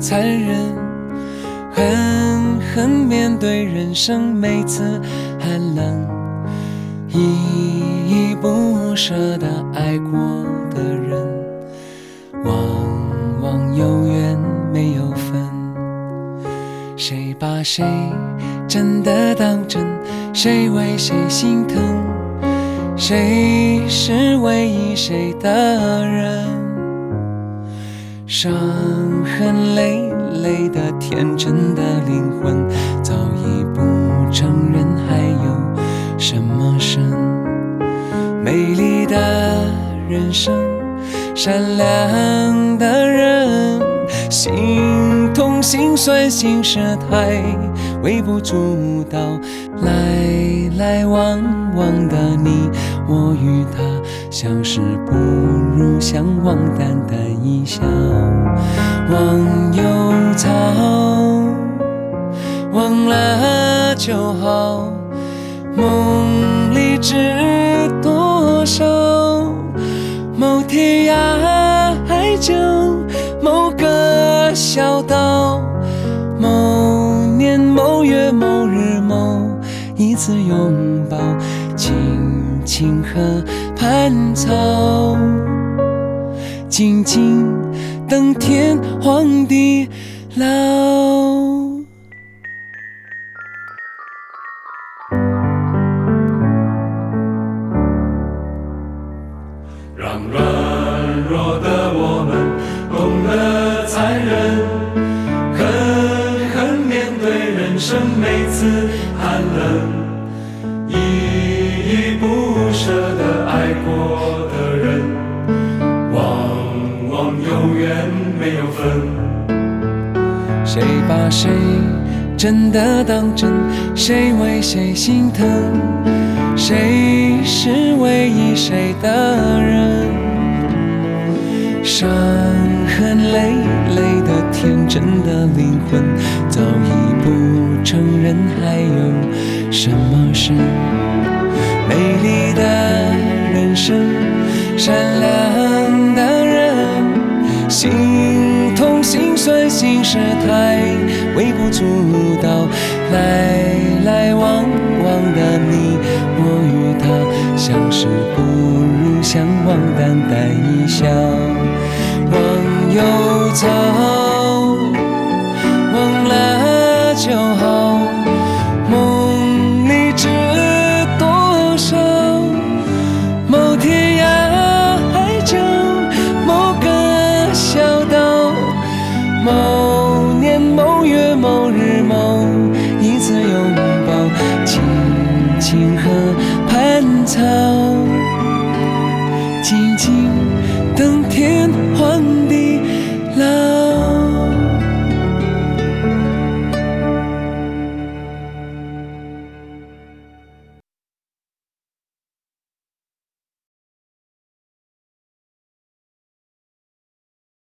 残忍，狠狠面对人生每次寒冷，依依不舍地爱过的人，往往有缘没有分。谁把谁真的当真？谁为谁心疼？谁是唯一谁的人？伤痕累累的天真的灵魂，早已不承认还有什么神。美丽的人生，善良的人，心痛心酸心事太微不足道，来来往往的你我与他，相识不如相忘，淡淡一笑。忘忧草，忘了就好，梦里知多少，某天涯海角，某个小岛，某年某月某日某一次拥抱，青青河畔草，静静等天荒地老。 让软弱的我们懂得残忍，狠狠面对人生每次寒冷，依依不舍地爱过的人，往往有缘没有分。 谁把谁真的当真？谁为谁心疼？谁是唯一谁的人？伤痕累累的天真的灵魂，早已不承认还有什么是美丽的人生，善良的人，心痛心酸心事太微不足道，来来往往的你我与他，相识不如相忘，淡淡一笑。忘忧草，